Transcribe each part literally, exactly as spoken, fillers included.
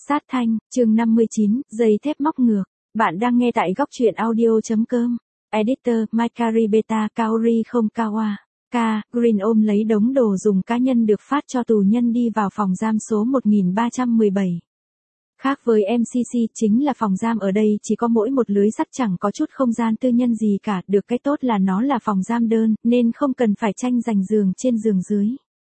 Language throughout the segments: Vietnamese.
Sát thanh, chương năm mươi chín, dây thép móc ngược. Bạn đang nghe tại góc truyện audio.com. Editor, Makari Beta Kaori không Kawa. K. Green ôm lấy đống đồ dùng cá nhân được phát cho tù nhân đi vào phòng giam số một nghìn ba trăm mười bảy. Khác với em xê xê, chính là phòng giam ở đây chỉ có mỗi một lưới sắt, chẳng có chút không gian tư nhân gì cả. Được cái tốt là nó là phòng giam đơn, nên không cần phải tranh giành giường trên giường dưới.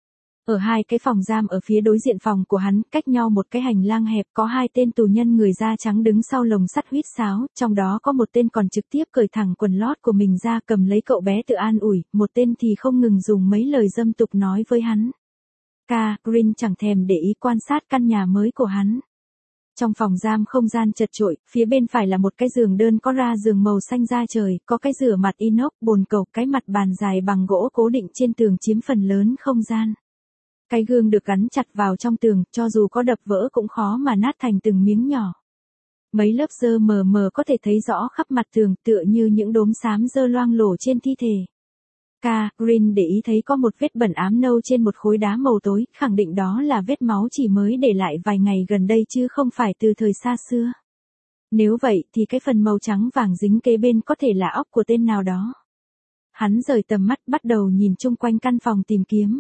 Ở hai cái phòng giam ở phía đối diện phòng của hắn, cách nhau một cái hành lang hẹp, có hai tên tù nhân người da trắng đứng sau lồng sắt huýt sáo, trong đó có một tên còn trực tiếp cởi thẳng quần lót của mình ra cầm lấy cậu bé tự an ủi, một tên thì không ngừng dùng mấy lời dâm tục nói với hắn. K. Green chẳng thèm để ý quan sát căn nhà mới của hắn. Trong phòng giam không gian chật chội, phía bên phải là một cái giường đơn có ra giường màu xanh da trời, có cái rửa mặt inox, bồn cầu, cái mặt bàn dài bằng gỗ cố định trên tường chiếm phần lớn không gian. Cái gương được gắn chặt vào trong tường, cho dù có đập vỡ cũng khó mà nát thành từng miếng nhỏ. Mấy lớp dơ mờ mờ có thể thấy rõ khắp mặt tường, tựa như những đốm xám dơ loang lổ trên thi thể. K. Green để ý thấy có một vết bẩn ám nâu trên một khối đá màu tối, khẳng định đó là vết máu chỉ mới để lại vài ngày gần đây chứ không phải từ thời xa xưa. Nếu vậy thì cái phần màu trắng vàng dính kế bên có thể là óc của tên nào đó. Hắn rời tầm mắt, bắt đầu nhìn chung quanh căn phòng tìm kiếm.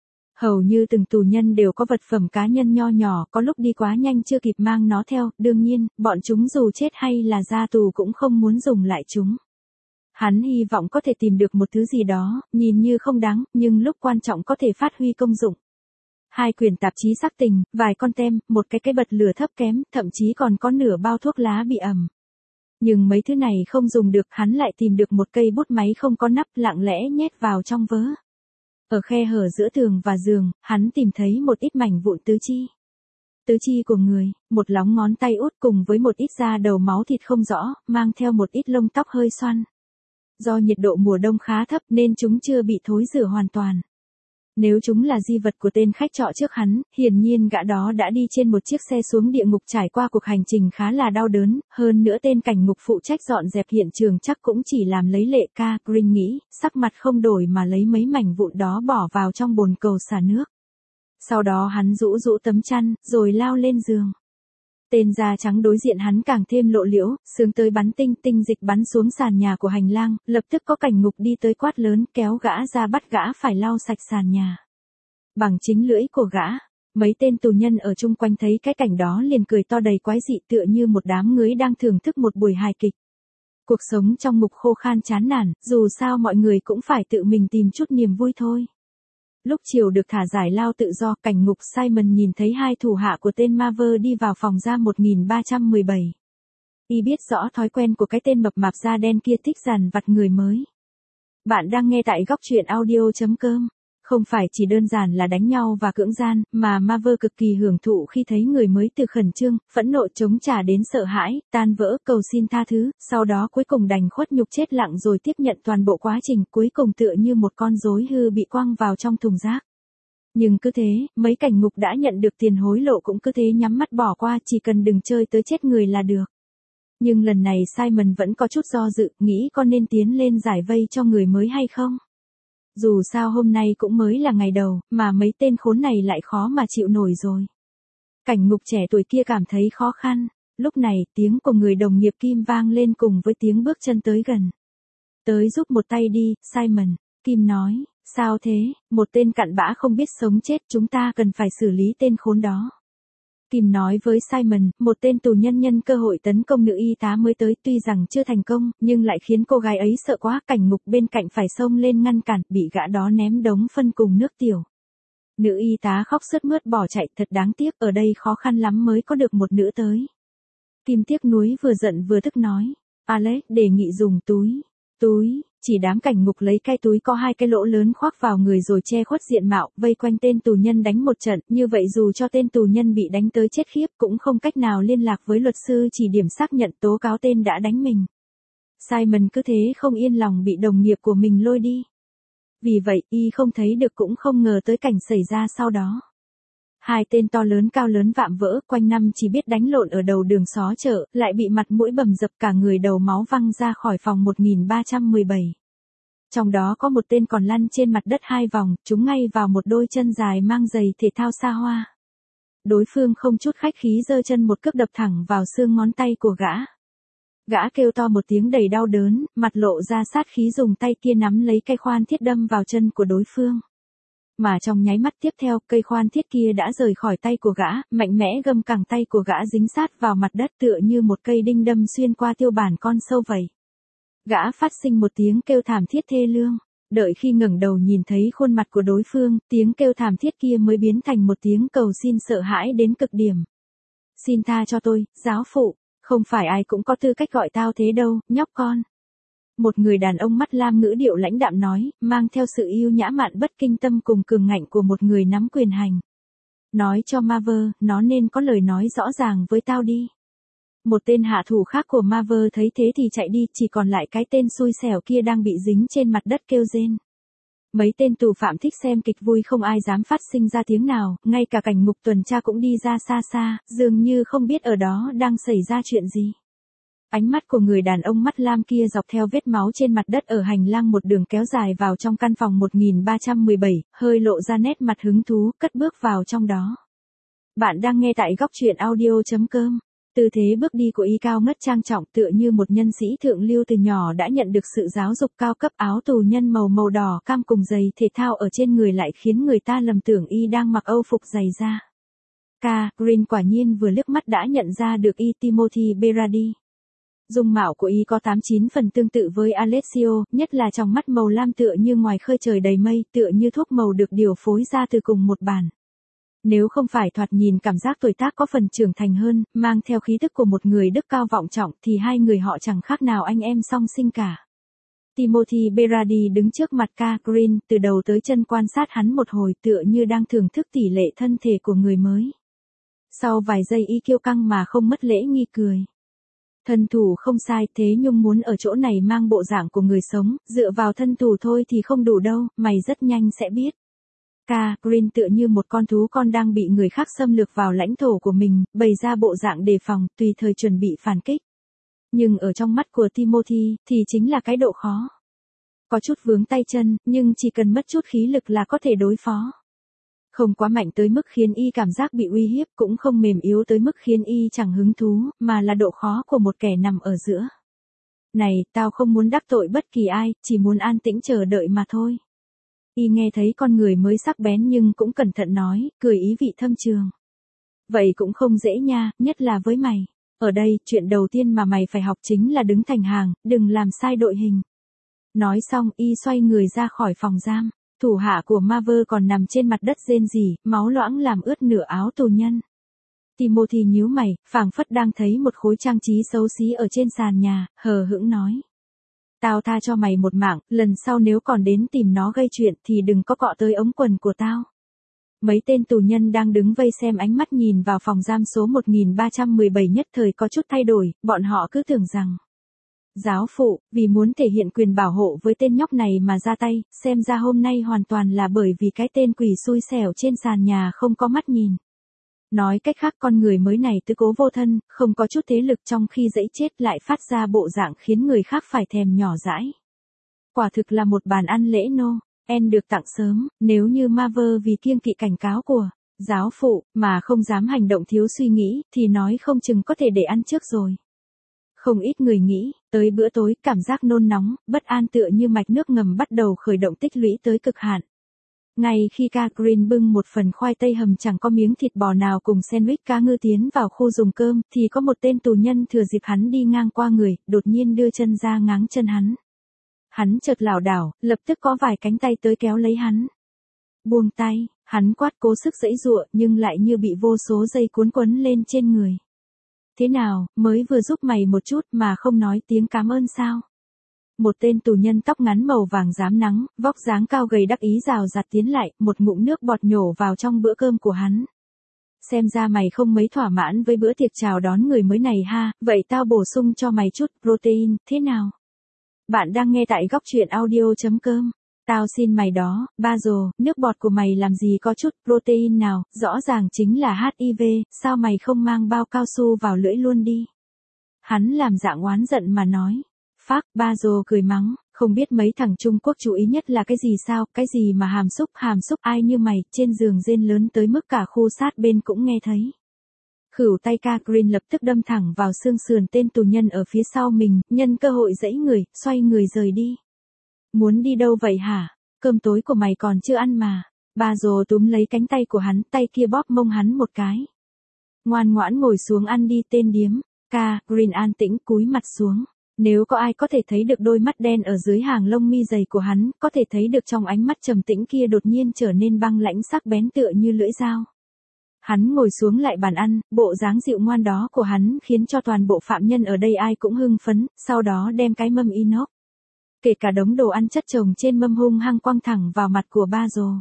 Hầu như từng tù nhân đều có vật phẩm cá nhân nho nhỏ, có lúc đi quá nhanh chưa kịp mang nó theo, đương nhiên, bọn chúng dù chết hay là ra tù cũng không muốn dùng lại chúng. Hắn hy vọng có thể tìm được một thứ gì đó, nhìn như không đáng, nhưng lúc quan trọng có thể phát huy công dụng. Hai quyển tạp chí sắc tình, vài con tem, một cái cái bật lửa thấp kém, thậm chí còn có nửa bao thuốc lá bị ẩm. Nhưng mấy thứ này không dùng được, hắn lại tìm được một cây bút máy không có nắp, lặng lẽ nhét vào trong vớ. Ở khe hở giữa tường và giường, hắn tìm thấy một ít mảnh vụn tứ chi. Tứ chi của người, một lóng ngón tay út cùng với một ít da đầu máu thịt không rõ, mang theo một ít lông tóc hơi xoăn. Do nhiệt độ mùa đông khá thấp nên chúng chưa bị thối rữa hoàn toàn. Nếu chúng là di vật của tên khách trọ trước hắn, hiển nhiên gã đó đã đi trên một chiếc xe xuống địa ngục trải qua cuộc hành trình khá là đau đớn, hơn nữa tên cảnh ngục phụ trách dọn dẹp hiện trường chắc cũng chỉ làm lấy lệ. K. Green nghĩ, sắc mặt không đổi mà lấy mấy mảnh vụn đó bỏ vào trong bồn cầu xả nước. Sau đó hắn rũ rũ tấm chăn, rồi lao lên giường. Tên da trắng đối diện hắn càng thêm lộ liễu, sướng tới bắn tinh, tinh dịch bắn xuống sàn nhà của hành lang, lập tức có cảnh ngục đi tới quát lớn, kéo gã ra bắt gã phải lau sạch sàn nhà. Bằng chính lưỡi của gã, mấy tên tù nhân ở chung quanh thấy cái cảnh đó liền cười to đầy quái dị, tựa như một đám ngưới đang thưởng thức một buổi hài kịch. Cuộc sống trong ngục khô khan chán nản, dù sao mọi người cũng phải tự mình tìm chút niềm vui thôi. Lúc chiều được thả giải lao tự do, cảnh ngục Simon nhìn thấy hai thủ hạ của tên Maver đi vào phòng giam một nghìn ba trăm mười bảy. Y biết rõ thói quen của cái tên mập mạp da đen kia thích dằn vặt người mới. Bạn đang nghe tại góc truyện audio.com. Không phải chỉ đơn giản là đánh nhau và cưỡng gian, mà Maver cực kỳ hưởng thụ khi thấy người mới từ khẩn trương, phẫn nộ chống trả đến sợ hãi, tan vỡ, cầu xin tha thứ, sau đó cuối cùng đành khuất nhục chết lặng rồi tiếp nhận toàn bộ quá trình, cuối cùng tựa như một con rối hư bị quăng vào trong thùng rác. Nhưng cứ thế, mấy cảnh ngục đã nhận được tiền hối lộ cũng cứ thế nhắm mắt bỏ qua, chỉ cần đừng chơi tới chết người là được. Nhưng lần này Simon vẫn có chút do dự, nghĩ có nên tiến lên giải vây cho người mới hay không? Dù sao hôm nay cũng mới là ngày đầu, mà mấy tên khốn này lại khó mà chịu nổi rồi. Cảnh ngục trẻ tuổi kia cảm thấy khó khăn. Lúc này, tiếng của người đồng nghiệp Kim vang lên cùng với tiếng bước chân tới gần. Tới giúp một tay đi, Simon. Kim nói, sao thế, một tên cặn bã không biết sống chết, chúng ta cần phải xử lý tên khốn đó. Kim nói với Simon, một tên tù nhân nhân cơ hội tấn công nữ y tá mới tới, tuy rằng chưa thành công, nhưng lại khiến cô gái ấy sợ quá, cảnh ngục bên cạnh phải xông lên ngăn cản, bị gã đó ném đống phân cùng nước tiểu. Nữ y tá khóc sướt mướt bỏ chạy, thật đáng tiếc, ở đây khó khăn lắm mới có được một nữ tới. Kim tiếc nuối vừa giận vừa tức nói, Alex đề nghị dùng túi, túi. Chỉ đám cảnh ngục lấy cái túi có hai cái lỗ lớn khoác vào người rồi che khuất diện mạo, vây quanh tên tù nhân đánh một trận, như vậy dù cho tên tù nhân bị đánh tới chết khiếp cũng không cách nào liên lạc với luật sư chỉ điểm xác nhận tố cáo tên đã đánh mình. Simon cứ thế không yên lòng bị đồng nghiệp của mình lôi đi. Vì vậy, y không thấy được cũng không ngờ tới cảnh xảy ra sau đó. Hai tên to lớn cao lớn vạm vỡ, quanh năm chỉ biết đánh lộn ở đầu đường xó chợ, lại bị mặt mũi bầm dập cả người đầu máu văng ra khỏi phòng một nghìn ba trăm mười bảy. Trong đó có một tên còn lăn trên mặt đất hai vòng, trúng ngay vào một đôi chân dài mang giày thể thao xa hoa. đối phương không chút khách khí giơ chân một cước đập thẳng vào xương ngón tay của gã. Gã kêu to một tiếng đầy đau đớn, mặt lộ ra sát khí dùng tay kia nắm lấy cây khoan thiết đâm vào chân của đối phương. Mà trong nháy mắt tiếp theo, cây khoan thiết kia đã rời khỏi tay của gã, mạnh mẽ găm cẳng tay của gã dính sát vào mặt đất tựa như một cây đinh đâm xuyên qua tiêu bản con sâu vậy. Gã phát sinh một tiếng kêu thảm thiết thê lương, đợi khi ngẩng đầu nhìn thấy khuôn mặt của đối phương, tiếng kêu thảm thiết kia mới biến thành một tiếng cầu xin sợ hãi đến cực điểm. Xin tha cho tôi, giáo phụ, không phải ai cũng có tư cách gọi tao thế đâu, nhóc con. Một người đàn ông mắt lam ngữ điệu lãnh đạm nói, mang theo sự yêu nhã mạn bất kinh tâm cùng cường ngạnh của một người nắm quyền hành. Nói cho Marver, nó nên có lời nói rõ ràng với tao đi. Một tên hạ thủ khác của Marver thấy thế thì chạy đi, chỉ còn lại cái tên xui xẻo kia đang bị dính trên mặt đất kêu rên. Mấy tên tù phạm thích xem kịch vui không ai dám phát sinh ra tiếng nào, ngay cả cảnh ngục tuần tra cũng đi ra xa xa, dường như không biết ở đó đang xảy ra chuyện gì. Ánh mắt của người đàn ông mắt lam kia dọc theo vết máu trên mặt đất ở hành lang một đường kéo dài vào trong căn phòng một nghìn ba trăm mười bảy, hơi lộ ra nét mặt hứng thú, cất bước vào trong đó. Bạn đang nghe tại góc truyện audio chấm com. Tư thế bước đi của y cao ngất trang trọng tựa như một nhân sĩ thượng lưu từ nhỏ đã nhận được sự giáo dục cao cấp, áo tù nhân màu màu đỏ cam cùng giày thể thao ở trên người lại khiến người ta lầm tưởng y đang mặc âu phục giày da. K. Green quả nhiên vừa liếc mắt đã nhận ra được y Timothy Berardi. Dung mạo của y có tám chín phần tương tự với Alessio, nhất là trong mắt màu lam tựa như ngoài khơi trời đầy mây, tựa như thuốc màu được điều phối ra từ cùng một bản. Nếu không phải thoạt nhìn cảm giác tuổi tác có phần trưởng thành hơn, mang theo khí tức của một người đức cao vọng trọng thì hai người họ chẳng khác nào anh em song sinh cả. Timothy Berardi đứng trước mặt K. Green, từ đầu tới chân quan sát hắn một hồi tựa như đang thưởng thức tỷ lệ thân thể của người mới. Sau vài giây y kiêu căng mà không mất lễ nghi cười. Thân thủ không sai, thế nhưng muốn ở chỗ này mang bộ dạng của người sống, dựa vào thân thủ thôi thì không đủ đâu, mày rất nhanh sẽ biết. K. Green tựa như một con thú con đang bị người khác xâm lược vào lãnh thổ của mình, bày ra bộ dạng đề phòng, tùy thời chuẩn bị phản kích. Nhưng ở trong mắt của Timothy, thì chính là cái độ khó. Có chút vướng tay chân, nhưng chỉ cần mất chút khí lực là có thể đối phó. Không quá mạnh tới mức khiến y cảm giác bị uy hiếp, cũng không mềm yếu tới mức khiến y chẳng hứng thú, mà là độ khó của một kẻ nằm ở giữa. Này, tao không muốn đắc tội bất kỳ ai, chỉ muốn an tĩnh chờ đợi mà thôi. Y nghe thấy con người mới sắc bén nhưng cũng cẩn thận nói, cười ý vị thâm trường. Vậy cũng không dễ nha, nhất là với mày. Ở đây, chuyện đầu tiên mà mày phải học chính là đứng thành hàng, đừng làm sai đội hình. Nói xong, y xoay người ra khỏi phòng giam. Thủ hạ của Marver còn nằm trên mặt đất rên rỉ, máu loãng làm ướt nửa áo tù nhân. Timothy nhíu mày, phảng phất đang thấy một khối trang trí xấu xí ở trên sàn nhà, hờ hững nói. Tao tha cho mày một mạng, lần sau nếu còn đến tìm nó gây chuyện thì đừng có cọ tới ống quần của tao. Mấy tên tù nhân đang đứng vây xem ánh mắt nhìn vào phòng giam số một nghìn ba trăm mười bảy nhất thời có chút thay đổi, bọn họ cứ tưởng rằng. Giáo phụ, vì muốn thể hiện quyền bảo hộ với tên nhóc này mà ra tay, xem ra hôm nay hoàn toàn là bởi vì cái tên quỷ xui xẻo trên sàn nhà không có mắt nhìn. Nói cách khác con người mới này tứ cố vô thân, không có chút thế lực trong khi dẫy chết lại phát ra bộ dạng khiến người khác phải thèm nhỏ dãi. Quả thực là một bàn ăn lễ nô, en được tặng sớm, nếu như Marver vì kiêng kỵ cảnh cáo của giáo phụ mà không dám hành động thiếu suy nghĩ thì nói không chừng có thể để ăn trước rồi. Không ít người nghĩ, tới bữa tối, cảm giác nôn nóng, bất an tựa như mạch nước ngầm bắt đầu khởi động tích lũy tới cực hạn. Ngay khi K. Green bưng một phần khoai tây hầm chẳng có miếng thịt bò nào cùng sandwich cá ngư tiến vào khu dùng cơm, thì có một tên tù nhân thừa dịp hắn đi ngang qua người, đột nhiên đưa chân ra ngáng chân hắn. Hắn chợt lảo đảo, lập tức có vài cánh tay tới kéo lấy hắn. Buông tay, hắn quát cố sức giãy giụa nhưng lại như bị vô số dây cuốn quấn lên trên người. Thế nào, mới vừa giúp mày một chút mà không nói tiếng cảm ơn sao? Một tên tù nhân tóc ngắn màu vàng rám nắng, vóc dáng cao gầy đắc ý rào rạt tiến lại, một ngụm nước bọt nhổ vào trong bữa cơm của hắn. Xem ra mày không mấy thỏa mãn với bữa tiệc chào đón người mới này ha, vậy tao bổ sung cho mày chút protein, thế nào? Bạn đang nghe tại góc truyện audio chấm com. Tao xin mày đó, Basil, nước bọt của mày làm gì có chút protein nào, rõ ràng chính là hát i vê, sao mày không mang bao cao su vào lưỡi luôn đi? Hắn làm dạng oán giận mà nói. Phác, Basil cười mắng, Không biết mấy thằng Trung Quốc chú ý nhất là cái gì sao, cái gì mà hàm xúc, hàm xúc ai như mày, trên giường rên lớn tới mức cả khu sát bên cũng nghe thấy. Khửu tay Catherine lập tức đâm thẳng vào xương sườn tên tù nhân ở phía sau mình, nhân cơ hội giãy người, xoay người rời đi. Muốn đi đâu vậy hả? Cơm tối của mày còn chưa ăn mà. Bà Dồ túm lấy cánh tay của hắn, tay kia bóp mông hắn một cái. Ngoan ngoãn ngồi xuống ăn đi tên điếm. Catherine an tĩnh cúi mặt xuống. Nếu có ai có thể thấy được đôi mắt đen ở dưới hàng lông mi dày của hắn, có thể thấy được trong ánh mắt trầm tĩnh kia đột nhiên trở nên băng lãnh sắc bén tựa như lưỡi dao. Hắn ngồi xuống lại bàn ăn, bộ dáng dịu ngoan đó của hắn khiến cho toàn bộ phạm nhân ở đây ai cũng hưng phấn, sau đó đem cái mâm inox. Kể cả đống đồ ăn chất chồng trên mâm hung hăng quăng thẳng vào mặt của ba Dồ.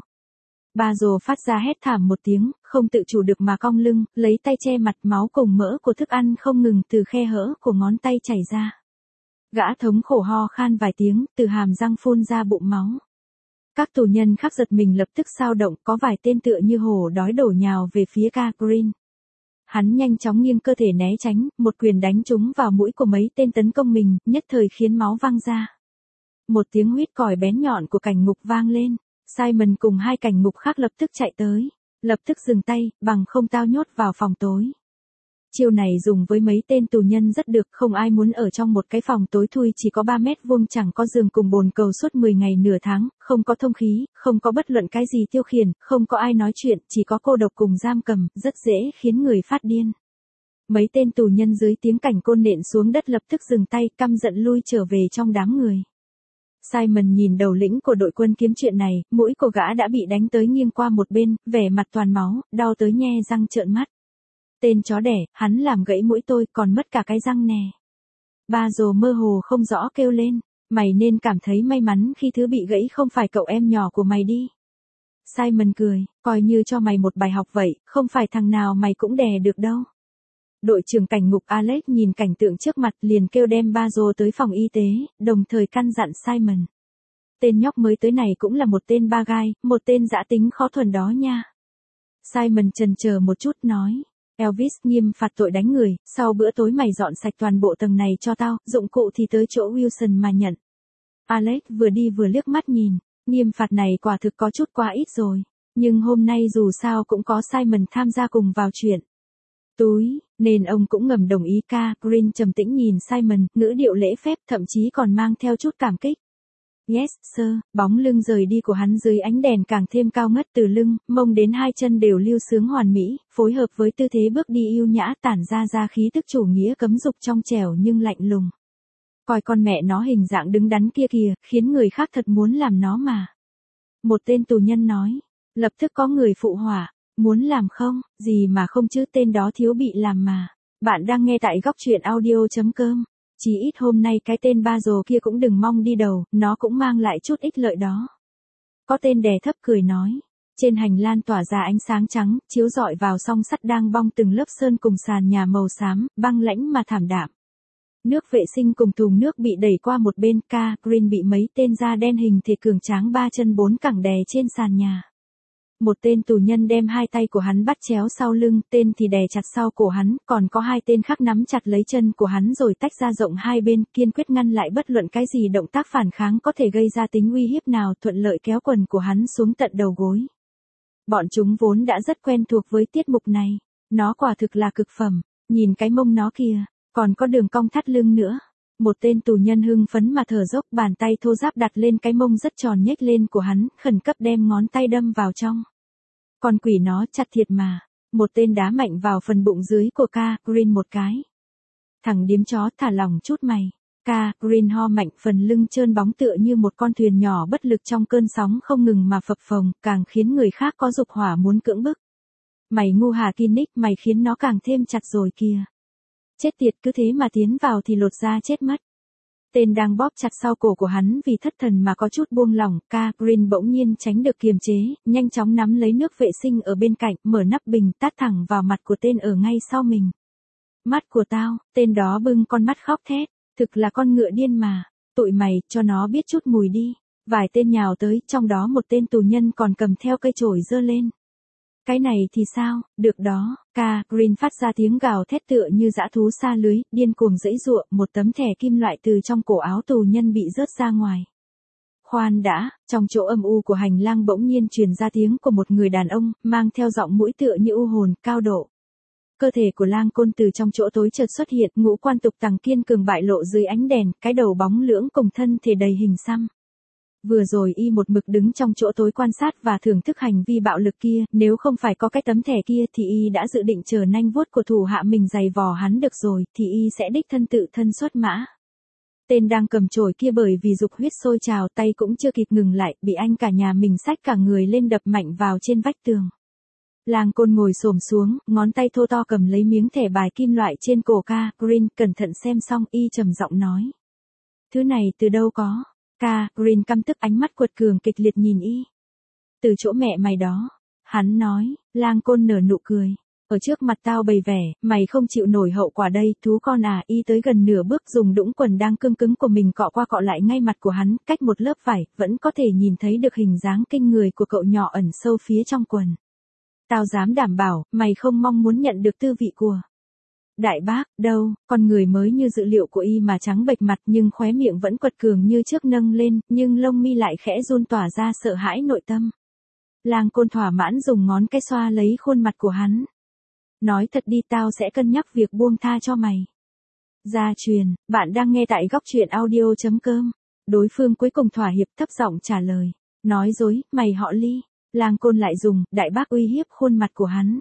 Ba Dồ phát ra hét thảm một tiếng, không tự chủ được mà cong lưng, lấy tay che mặt, máu cùng mỡ của thức ăn không ngừng từ khe hở của ngón tay chảy ra. Gã thống khổ ho khan vài tiếng, từ hàm răng phun ra bụng máu. Các tù nhân khác giật mình lập tức xao động, có vài tên tựa như hổ đói đổ nhào về phía Catherine. Hắn nhanh chóng nghiêng cơ thể né tránh, một quyền đánh trúng vào mũi của mấy tên tấn công mình, nhất thời khiến máu văng ra. Một tiếng huýt còi bén nhọn của cảnh ngục vang lên, Simon cùng hai cảnh ngục khác lập tức chạy tới, lập tức dừng tay, bằng không tao nhốt vào phòng tối. Chiêu này dùng với mấy tên tù nhân rất được, không ai muốn ở trong một cái phòng tối thui chỉ có ba mét vuông chẳng có giường cùng bồn cầu suốt mười ngày nửa tháng, không có thông khí, không có bất luận cái gì tiêu khiển, không có ai nói chuyện, chỉ có cô độc cùng giam cầm, rất dễ khiến người phát điên. Mấy tên tù nhân dưới tiếng cảnh côn nện xuống đất lập tức dừng tay, căm giận lui trở về trong đám người. Simon nhìn đầu lĩnh của đội quân kiếm chuyện này, mũi của gã đã bị đánh tới nghiêng qua một bên, vẻ mặt toàn máu, đau tới nhe răng trợn mắt. Tên chó đẻ, hắn làm gãy mũi tôi, còn mất cả cái răng nè. Ba Dồ mơ hồ không rõ kêu lên, mày nên cảm thấy may mắn khi thứ bị gãy không phải cậu em nhỏ của mày đi. Simon cười, coi như cho mày một bài học vậy, không phải thằng nào mày cũng đè được đâu. Đội trưởng cảnh ngục Alex nhìn cảnh tượng trước mặt liền kêu đem Ba Dồ tới phòng y tế, đồng thời căn dặn Simon. Tên nhóc mới tới này cũng là một tên ba gai, một tên dã tính khó thuần đó nha. Simon chần chờ một chút nói. Elvis nghiêm phạt tội đánh người, sau bữa tối mày dọn sạch toàn bộ tầng này cho tao, dụng cụ thì tới chỗ Wilson mà nhận. Alex vừa đi vừa liếc mắt nhìn, nghiêm phạt này quả thực có chút quá ít rồi, nhưng hôm nay dù sao cũng có Simon tham gia cùng vào chuyện. Túi, nên ông cũng ngầm đồng ý. Catherine trầm tĩnh nhìn Simon, ngữ điệu lễ phép thậm chí còn mang theo chút cảm kích. Yes, sir, bóng lưng rời đi của hắn dưới ánh đèn càng thêm cao ngất từ lưng, mông đến hai chân đều lưu sướng hoàn mỹ, phối hợp với tư thế bước đi yêu nhã tản ra ra khí tức chủ nghĩa cấm dục trong trẻo nhưng lạnh lùng. Coi con mẹ nó hình dạng đứng đắn kia kìa, khiến người khác thật muốn làm nó mà. Một tên tù nhân nói, lập tức có người phụ họa, muốn làm không, gì mà không chứ tên đó thiếu bị làm mà. Bạn đang nghe tại góc truyện audio chấm com. Chỉ ít hôm nay cái tên Ba Dồ kia cũng đừng mong đi đầu, nó cũng mang lại chút ích lợi đó. Có tên đè thấp cười nói. Trên hành lang tỏa ra ánh sáng trắng, chiếu rọi vào song sắt đang bong từng lớp sơn cùng sàn nhà màu xám, băng lãnh mà thảm đạm. Nước vệ sinh cùng thùng nước bị đẩy qua một bên, Catherine bị mấy tên da đen hình thể cường tráng ba chân bốn cẳng đè trên sàn nhà. Một tên tù nhân đem hai tay của hắn bắt chéo sau lưng, tên thì đè chặt sau cổ hắn, còn có hai tên khác nắm chặt lấy chân của hắn rồi tách ra rộng hai bên, kiên quyết ngăn lại bất luận cái gì động tác phản kháng có thể gây ra tính uy hiếp nào, thuận lợi kéo quần của hắn xuống tận đầu gối. Bọn chúng vốn đã rất quen thuộc với tiết mục này, nó quả thực là cực phẩm, nhìn cái mông nó kìa, còn có đường cong thắt lưng nữa. Một tên tù nhân hưng phấn mà thở dốc, bàn tay thô ráp đặt lên cái mông rất tròn nhếch lên của hắn, khẩn cấp đem ngón tay đâm vào trong. Con quỷ nó chặt thiệt mà. Một tên đá mạnh vào phần bụng dưới của Catherine một cái. Thằng điếm chó, thả lỏng chút mày. Catherine ho mạnh, phần lưng trơn bóng tựa như một con thuyền nhỏ bất lực trong cơn sóng không ngừng mà phập phồng, càng khiến người khác có dục hỏa muốn cưỡng bức. Mày ngu hả Kinnick, mày khiến nó càng thêm chặt rồi kìa. Chết tiệt, cứ thế mà tiến vào thì lột da chết mất. Tên đang bóp chặt sau cổ của hắn vì thất thần mà có chút buông lỏng, Catherine bỗng nhiên tránh được kiềm chế, nhanh chóng nắm lấy nước vệ sinh ở bên cạnh, mở nắp bình tát thẳng vào mặt của tên ở ngay sau mình. Mắt của tao, tên đó bưng con mắt khóc thét, thực là con ngựa điên mà, tụi mày, cho nó biết chút mùi đi. Vài tên nhào tới, trong đó một tên tù nhân còn cầm theo cây chổi giơ lên. Cái này thì sao, được đó, ca, Green phát ra tiếng gào thét tựa như dã thú sa lưới, điên cuồng giãy giụa, một tấm thẻ kim loại từ trong cổ áo tù nhân bị rớt ra ngoài. Khoan đã, trong chỗ âm u của hành lang bỗng nhiên truyền ra tiếng của một người đàn ông, mang theo giọng mũi tựa như u hồn, cao độ. Cơ thể của Lang Côn từ trong chỗ tối chợt xuất hiện, ngũ quan tục tằng kiên cường bại lộ dưới ánh đèn, cái đầu bóng lưỡng cùng thân thể đầy hình xăm. Vừa rồi y một mực đứng trong chỗ tối quan sát và thưởng thức hành vi bạo lực kia, nếu không phải có cái tấm thẻ kia thì y đã dự định chờ nanh vuốt của thủ hạ mình giày vò hắn được rồi, thì y sẽ đích thân tự thân xuất mã. Tên đang cầm chổi kia bởi vì dục huyết sôi trào, tay cũng chưa kịp ngừng lại, bị anh cả nhà mình xách cả người lên đập mạnh vào trên vách tường. Lang Côn ngồi xổm xuống, ngón tay thô to cầm lấy miếng thẻ bài kim loại trên cổ ca, Green cẩn thận xem xong y trầm giọng nói. Thứ này từ đâu có? Ca, Green căm tức ánh mắt quật cường kịch liệt nhìn y. Từ chỗ mẹ mày đó. Hắn nói, Lang Côn nở nụ cười. Ở trước mặt tao bày vẻ, mày không chịu nổi hậu quả đây, thú con à, y tới gần nửa bước dùng đũng quần đang cương cứng của mình cọ qua cọ lại ngay mặt của hắn, cách một lớp vải, vẫn có thể nhìn thấy được hình dáng kinh người của cậu nhỏ ẩn sâu phía trong quần. Tao dám đảm bảo, mày không mong muốn nhận được tư vị của đại bác, đâu, con người mới như dự liệu của y mà trắng bệch mặt nhưng khóe miệng vẫn quật cường như trước nâng lên, nhưng lông mi lại khẽ run tỏa ra sợ hãi nội tâm. Lang Côn thỏa mãn dùng ngón cái xoa lấy khuôn mặt của hắn. Nói thật đi, tao sẽ cân nhắc việc buông tha cho mày. Gia truyền, bạn đang nghe tại góc truyện audio chấm com. Đối phương cuối cùng thỏa hiệp thấp giọng trả lời. Nói dối, mày họ Ly. Lang Côn lại dùng, đại bác uy hiếp khuôn mặt của hắn.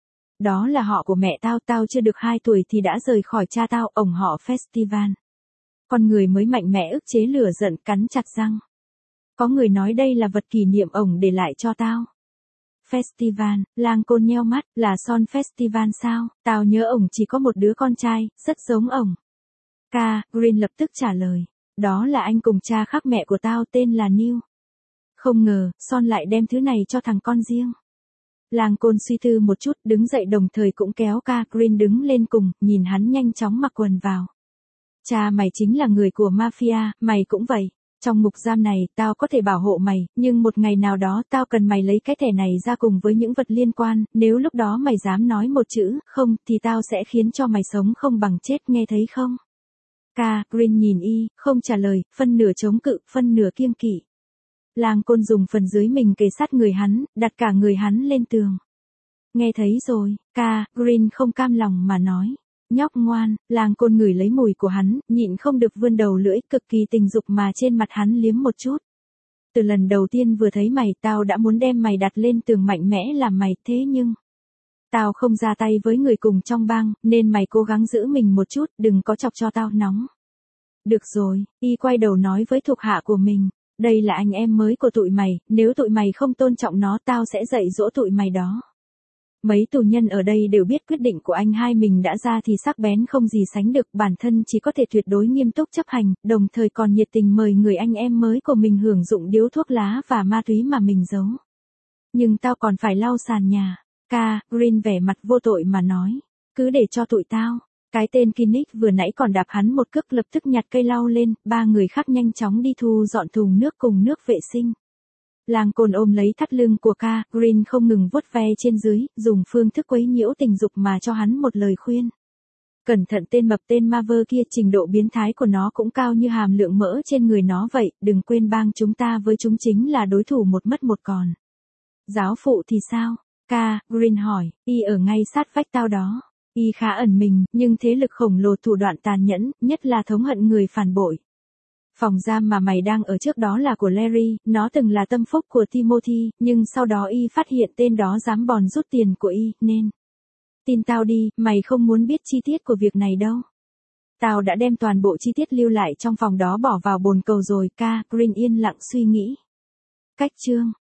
Đó là họ của mẹ tao, tao chưa được hai tuổi thì đã rời khỏi cha tao, ổng họ Festival. Con người mới mạnh mẽ ức chế lửa giận cắn chặt răng. Có người nói đây là vật kỷ niệm ổng để lại cho tao. Festival, Lang Côn nheo mắt, là Son Festival sao, tao nhớ ổng chỉ có một đứa con trai, rất giống ổng. Ca, Green lập tức trả lời, đó là anh cùng cha khác mẹ của tao tên là Neil. Không ngờ, Son lại đem thứ này cho thằng con riêng. Lang Côn suy tư một chút, đứng dậy đồng thời cũng kéo ca, Green đứng lên cùng, nhìn hắn nhanh chóng mặc quần vào. Cha mày chính là người của mafia, mày cũng vậy. Trong ngục giam này, tao có thể bảo hộ mày, nhưng một ngày nào đó tao cần mày lấy cái thẻ này ra cùng với những vật liên quan, nếu lúc đó mày dám nói một chữ, không, thì tao sẽ khiến cho mày sống không bằng chết, nghe thấy không? Ca, Green nhìn y, không trả lời, phân nửa chống cự, phân nửa kiêng kỵ. Lang Côn dùng phần dưới mình kề sát người hắn, đặt cả người hắn lên tường. Nghe thấy rồi, ca, Green không cam lòng mà nói. Nhóc ngoan, Lang Côn ngửi lấy mùi của hắn, nhịn không được vươn đầu lưỡi, cực kỳ tình dục mà trên mặt hắn liếm một chút. Từ lần đầu tiên vừa thấy mày, tao đã muốn đem mày đặt lên tường mạnh mẽ làm mày, thế nhưng tao không ra tay với người cùng trong bang, nên mày cố gắng giữ mình một chút, đừng có chọc cho tao nóng. Được rồi, y quay đầu nói với thuộc hạ của mình, đây là anh em mới của tụi mày, nếu tụi mày không tôn trọng nó tao sẽ dạy dỗ tụi mày đó. Mấy tù nhân ở đây đều biết quyết định của anh hai mình đã ra thì sắc bén không gì sánh được, bản thân chỉ có thể tuyệt đối nghiêm túc chấp hành, đồng thời còn nhiệt tình mời người anh em mới của mình hưởng dụng điếu thuốc lá và ma túy mà mình giấu. Nhưng tao còn phải lau sàn nhà. Ca, Green vẻ mặt vô tội mà nói, cứ để cho tụi tao. Cái tên Kinnick vừa nãy còn đạp hắn một cước lập tức nhặt cây lau lên, ba người khác nhanh chóng đi thu dọn thùng nước cùng nước vệ sinh. Lang Côn ôm lấy thắt lưng của ca, Green không ngừng vuốt ve trên dưới, dùng phương thức quấy nhiễu tình dục mà cho hắn một lời khuyên. Cẩn thận tên mập tên Maver kia, trình độ biến thái của nó cũng cao như hàm lượng mỡ trên người nó vậy, đừng quên bang chúng ta với chúng chính là đối thủ một mất một còn. Giáo phụ thì sao? Ca, Green hỏi, y ở ngay sát vách tao đó. Y khá ẩn mình, nhưng thế lực khổng lồ, thủ đoạn tàn nhẫn, nhất là thống hận người phản bội. Phòng giam mà mày đang ở trước đó là của Larry, nó từng là tâm phúc của Timothy, nhưng sau đó y phát hiện tên đó dám bòn rút tiền của y, nên. Tin tao đi, mày không muốn biết chi tiết của việc này đâu. Tao đã đem toàn bộ chi tiết lưu lại trong phòng đó bỏ vào bồn cầu rồi, ca, Green yên lặng suy nghĩ. Cách chương.